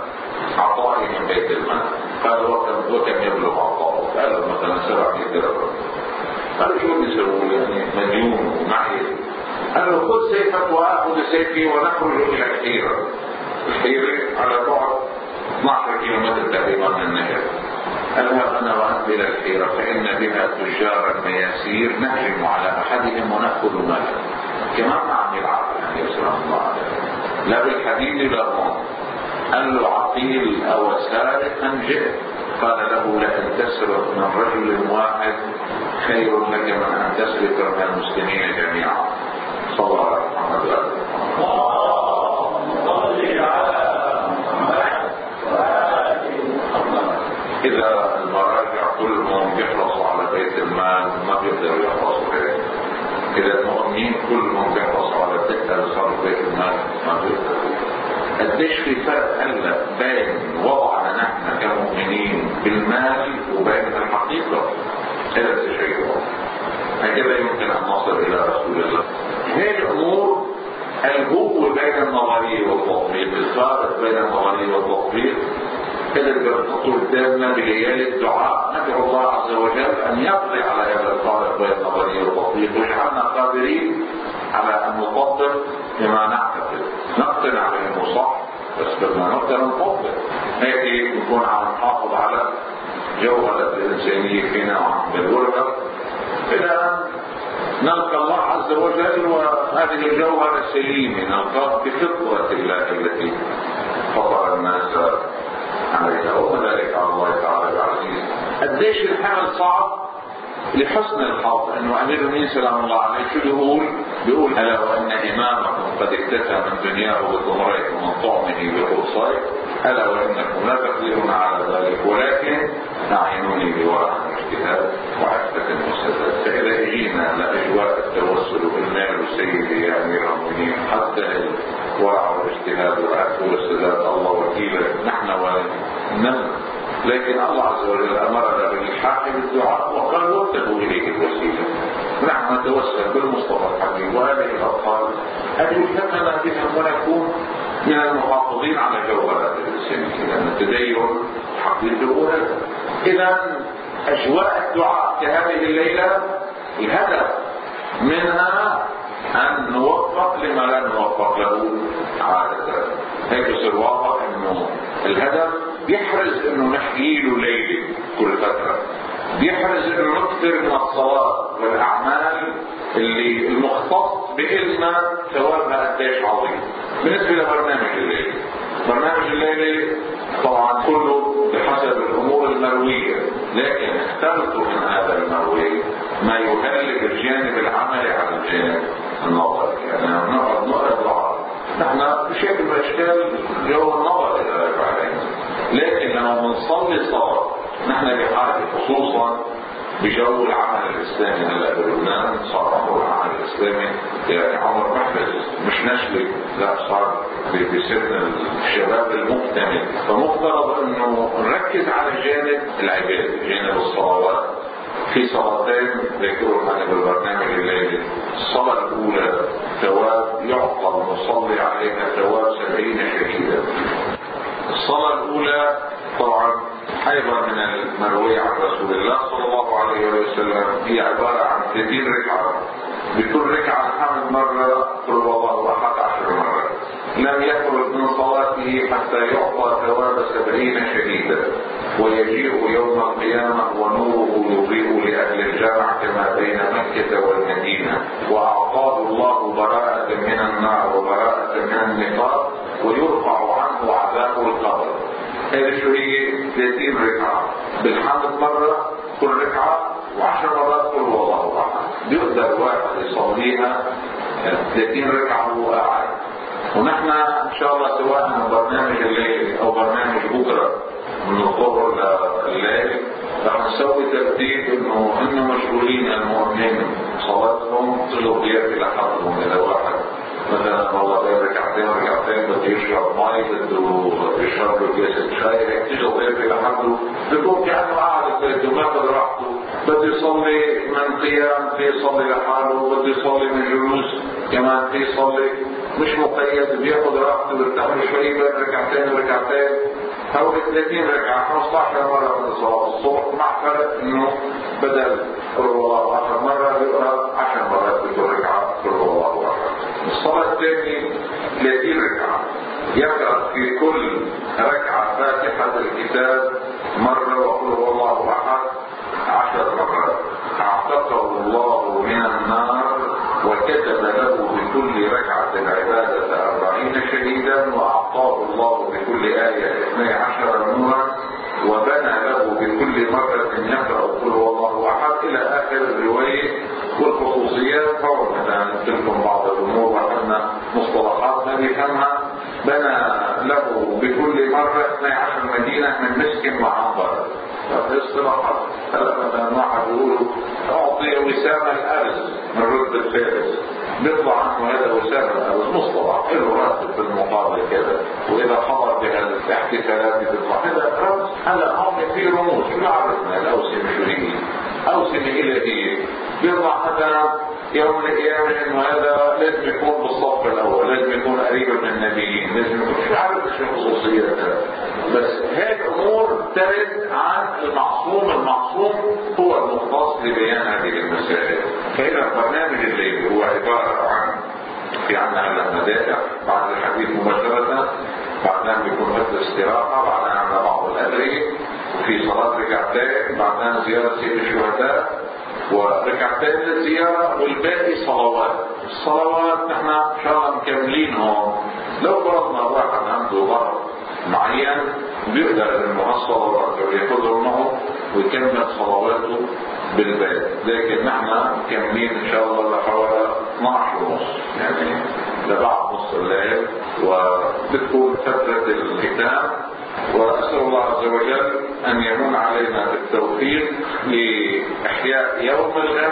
عطائي من بيت المال. قال وكم وكم يبلغ عطاؤه؟ قال له مثلا سبعمائة درهم. قال له شو بيسوي يعني مليون ومعي؟ قال له خذ سيفك واخذ سيفي ونخرج الى الحيره. الحيره على بعد اثني عشر كيلومتر تقريبا من النهر. اذهب انا وانت الى الحيره فان بها تجار المياسير نهجم على احدهم وناخذ ماله. كمان ما عم يلعب النبي صلى الله عليه وسلم لا بالحديد لا بالرمح. قال له عقيل او سارق ام جئت؟ قال له لأن تسرق من رجل واحد خير لك من ان تسرق من المسلمين جميعا. صلى الله عليه وسلم. إذا المراجع كلهم بيحرصوا على بيت المال ما بيقدروا يحرصوا عليه. إذا المؤمنين كلهم بيحرصوا على الدخل صار بيت المال ما بيقدروا. قديش في فرق هلا بين وضعنا نحن كمؤمنين بالمال وبين الحقيقة. هذا الشيء هكذا يمكن أن نصل إلى رسول الله. هذه الأمور الهو بين النظرية والتطبيق، الفارق بين النظرية والتطبيق، هذا اللي بنحطه قدامنا بليالي الدعاء. ندعو الله عز وجل أن يقضي على هذا الفارق بين النظرية والتطبيق ويجعلنا قادرين على أن نطبق بما نعتقد. نقتنع بأنه صح بس بدنا نقدر نطبق. هيك نكون عم نحافظ على جوهرة الإنسانية فينا وعم بالغربة إلى أن نلقى الله عز وجل وهذه الجوهرة السليمة نلقاها بفطرة الله التي فطر الناس عليها، وذلك على الله تعالى العزيز. قديش الحمل صعب لحسن الحظ انه امير المؤمنين سلام الله عليه شو بيقول؟ بيقول الا وان امامكم قد اكتسى من دنياه بثمرين ومن طعمه بقرصين، الا وانكم لا تقدرون على ذلك ولكن اعينوني بورع الاجتهاد وعفة المسدد. فاذا اجينا لاجواء التوسل بالمال سيدي يا امير المؤمنين حتى الورع والاجتهاد والعفة والسداد الله وكيلك نحن ونم، لكن الله عز وجل امرنا بالالحاح بالدعاء وقال وابتغوا اليه الوسيله. نحن نتوسل بالمصطفى الحبيب وهذه الاطفال ان يلهمنا بهم ونكون من المحافظين على جوهرات الانسانيه، لان التدين حقيقي هذا. اذا اجواء الدعاء كهذه الليله الهدف منها ان نوفق لما لا نوفق له عاده. هيك يصير واضح انه الهدف بيحرز انه نحيي له ليله كل فتره، بيحرز انه نكثر من الصلاه والاعمال اللي المختص بإلنا ثوابها قديش عظيم. بالنسبه لبرنامج الليله، برنامج الليله طبعا كله بحسب الامور المرويه، لكن اخترت من هذا المروي ما يهلك الجانب العملي على الجانب النظري. يعني نقعد نقرا نحن بشكل من الاشكال جو النظر الى علينا، لكن لما بنصلي صلاه نحن بحاجه خصوصا بجو العمل الاسلامي. هلا بلبنان صار عمر العمل الاسلامي يعني عمر محفز مش نشلي، لا صار بسن الشباب المكتمل، فمفترض انه نركز على جانب العباده، جانب الصلوات. في صلاتين ذكروا معنا بالبرنامج الليلي. الصلاه الاولى ثواب يعطى المصلي عليها ثواب سبعين شهيدا. الصلاه الاولى طبعا ايضا من المروي عن رسول الله صلى الله عليه وسلم هي عباره عن ثلاثين ركعه، بكل ركعه الحمد مره قل الله احد عشر مره. لم يخرج من صلاته حتى يعطى ثواب سبعين شهيدا، ويجيء يوم القيامه ونوره يضيء لاهل الجامع كما بين مكه والمدينه، واعطاه الله براءه من النار وبراءه من النفاق، ويرفع عنه عذاب القبر. هذه شو هي؟ ثلاثين ركعه بالحمد مره كل ركعه وعشر مرات قل والله احد. بيقدر واحد يصليها ثلاثين ركعه وهو قاعد. ونحن ان شاء الله سواء برنامج الليل او برنامج بكره من الظهر لليل رح نسوي ترتيب انه انه مشغولين المؤمنين صلاتهم تلو ياتي لحظهم. اذا واحد مثلا والله بين ركعتين ركعتين بده يشرب مي بده يشرب له كاسه شاي هيك تيجي ضيفه لحده بيكون كانه قاعد بده ماخذ راحته، بده يصلي من قيام في يصلي لحاله، بده يصلي من جلوس كمان في يصلي، مش مقيد بياخذ راحته بيرتاح شوي بين ركعتين وركعتين. هو ثلاثين ركعه خمسة عشر مره من صلاه الصبح، مع فرق انه بدل قل الله عشر مره يقرا عشر مرات بكل ركعه قل الله احد. الصلاه الثانيه ثلاثين ركعه يقرا في كل ركعه فاتحه الكتاب مره وقل الله احد عشر مرات. اعتقه الله من النار وكتب له بكل ركعه العباده أربعين شهيدا، واعطاه الله بكل ايه اثني عشر نورا، وبنى له بكل مره يقرا قل الله احد الى اخر الروايه. والخصوصيات فور مثلا تلكم بعض الامور وحنا مصطلحات ما بيفهمها. بنى له بكل مره اثني عشر مدينه من مسك وعنبر. هذه اصطلاحات. مثلا واحد يقول اعطي وسام الارز من رتبه فارس، بيطلع عنه هذا وسام المصطلح حلو راتب في المقابل كذا، واذا حضر بهالاحتفالات بتطلع هذا راتب. هلا هون في رموز شو عرفنا الاوسمه شو هي؟ اوسمه الهيه. بيطلع مثلا يوم من الايام انه هذا لازم يكون بالصف الاول، لازم يكون قريبا من النبيين، لازم يكون شو عارف شو خصوصياتها. بس هيك امور ترد عن المعصوم، المعصوم هو المختص لبيان هذه المسائل. فإذا البرنامج الليلي هو عبارة عن في عندنا هلا مدافع بعد الحديث مباشرة، بعدين بيكون وقت استراحة، بعدين عندنا بعض الأدعية، وفي صلاة ركعتين، بعدين زيارة سيد الشهداء وركعتين للزيارة، والباقي صلوات. الصلوات نحن ان شاء الله مكملينهم. لو فرضنا واحد عنده ضرر معين بيقدر انه الصلوات ياخذهم معه ويكمل صلواته بالبيت، لكن نحن مكملين ان شاء الله لحوالي اثنعش ونص، يعني لبعد نص الليل، وبتكون فترة الختام. وأسأل الله عز وجل أن يمن علينا بالتوفيق لإحياء يوم الغد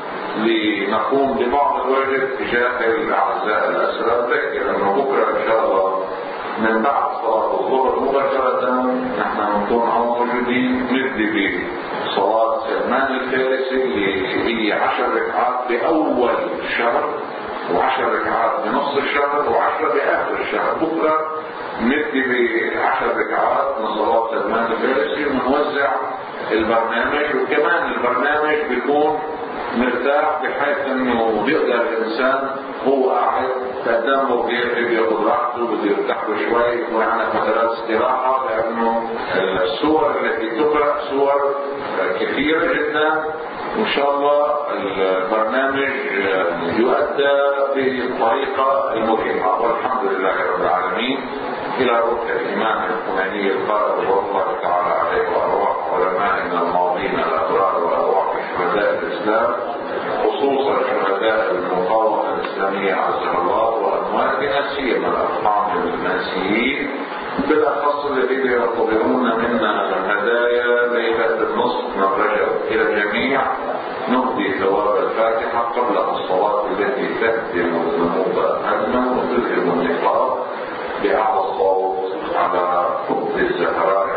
لنقوم ببعض الواجب تجاه الأعزاء الأسرى. أذكر أنه بكرة إن شاء الله من بعد صلاة الظهر مباشرة نحن نكون موجودين نبدي بصلاة سلمان الفارسي اللي هي عشر ركعات بأول الشهر، وعشر ركعات بنص الشهر، وعشرة بآخر الشهر. بكرة نبدي بعشر ركعات من صلاة سلمان الفارسي، ونوزع البرنامج. وكمان البرنامج بيكون مرتاح بحيث انه بيقدر الانسان هو قاعد قدامه بيقدر ياخذ راحته، بده يرتاح شوي، يكون عندنا فترات استراحه، لانه الصور التي تقرا صور كثيره جدا. وان شاء الله البرنامج يؤدى بالطريقه المهمه، والحمد لله رب العالمين. الى روح الامام الخميني القائد رضي الله تعالى عليه وارواح علمائنا الماضين الابرار وارواح شهداء الاسلام، خصوصا شهداء المقاومه الاسلاميه عزها الله، وامواتنا سيما الارحام المنسيين، بالاخص الذين ينتظرون منا الهدايا ليله النصف من رجب. الى الجميع نهدي ثواب الفاتحه قبل الصلاه التي تهدم الذنوب هدما وتذهب النقاب باعلى الصوت على حب الزهراء